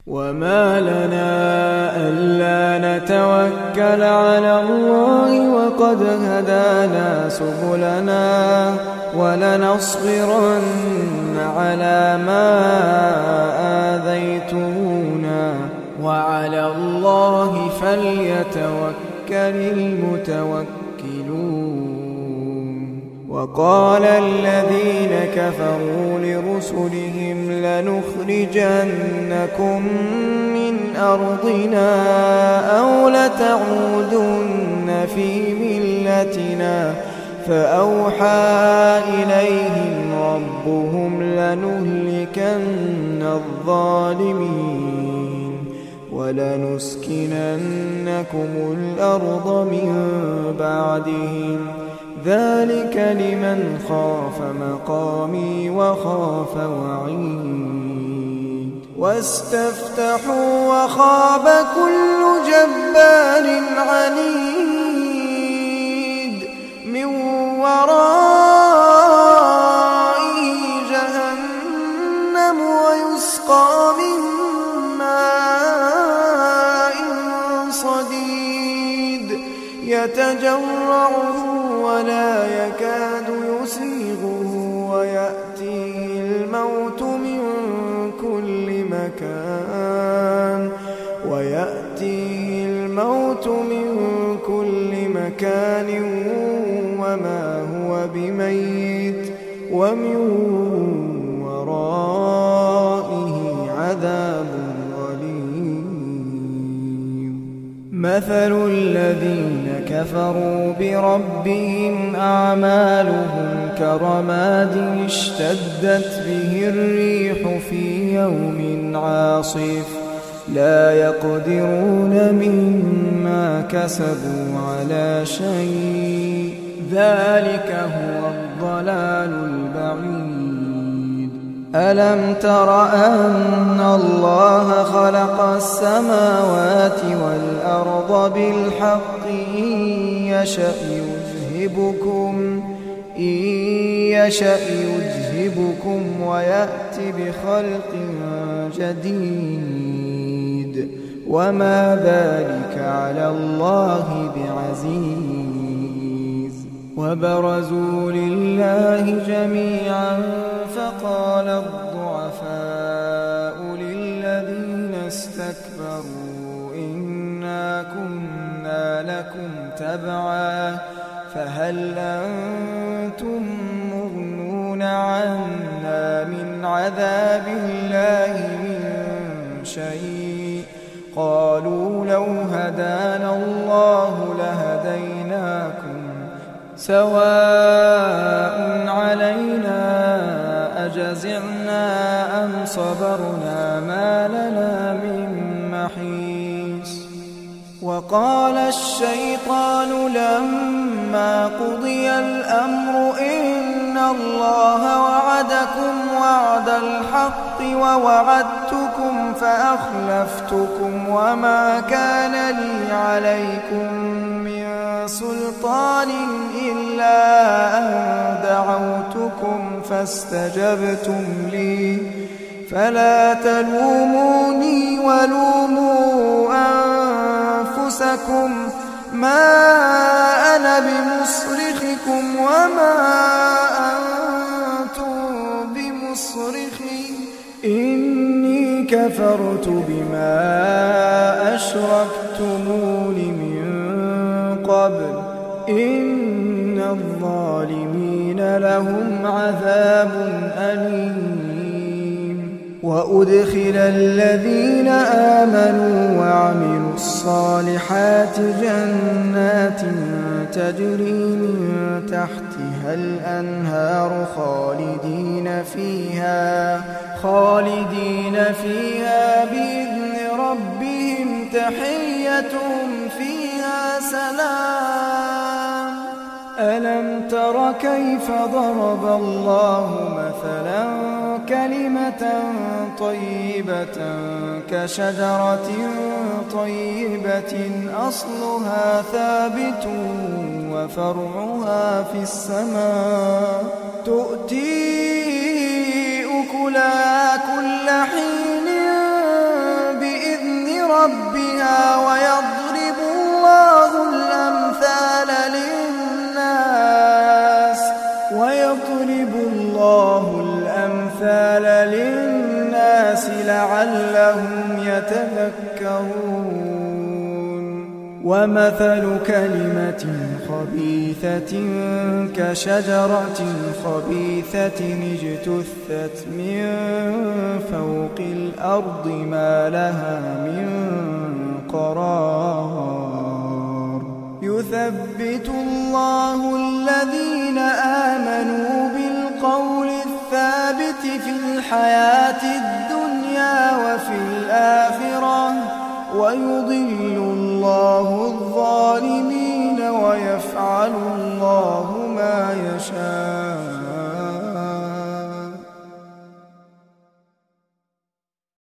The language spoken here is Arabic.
وما لنا ألا نتوكل على الله وقد هدانا سبلنا ولنصبرن على ما آذيتمونا وعلى الله فليتوكل المتوكلون. وقال الذين كفروا لرسلهم لنخرجنكم من أرضنا أو لتعودن في ملتنا فأوحى إليهم ربهم لنهلكن الظالمين ولنسكننكم الأرض من بعدهم ذلك لمن خاف مقامي وخاف وعيد. واستفتحوا وخاب كل جبار عنيد من ورائه جهنم ويسقى من ماء صديد يتجرعه ولا يكاد يسيغه ويأتيه الموت من كل مكان وما هو بميت ومن ورائه عذاب غليظ. مثل الذين كفروا بربهم أعمالهم كرماد اشتدت به الريح في يوم عاصف لا يقدرون مما كسبوا على شيء ذلك هو الضلال البعيد. ألم تر أن الله خلق السماوات والأرض بالحق إن يشأ يذهبكم ويأتي بخلق جديد وما ذلك على الله بعزيز. وبرزوا لله جميعا فقال الضعفاء للذين استكبروا إنا كنا لكم تبعا فهل أنتم مغنون عنا من عذاب الله من شيء قالوا لو هدانا الله لهديناكم سواء علينا أجزعنا أم صبرنا ما لنا من محيص. وقال الشيطان لما قضي الأمر إن الله وعدكم وعد الحق ووعدتكم فأخلفتكم وما كان لي عليكم من سلطان إلا أن دعوتكم فاستجبتم لي فلا تلوموني ولوموا أنفسكم ما أنا بمصرخكم وما أنتم بمصرخي إني كفرت بما أشركتمون من قبل إن الظالمين لهم عذاب أليم. وأدخل الذين آمنوا وعملوا الصالحات جنات تجري من تحتها الأنهار خالدين فيها بإذن ربهم تحيتهم فيها سلام. ألم تر كيف ضرب الله مثلا كلمة طيبة كشجرة طيبة أصلها ثابت وفرعها في السماء تؤتي أكلها كل حين ربها ويضرب الله الأمثال للناس لعلهم يتذكرون ومثل كلمة خبيثة كشجرة خبيثة اجتثت من فوق الأرض ما لها من قرار يثبت الله الذين آمنوا بالقول الثابت في الحياة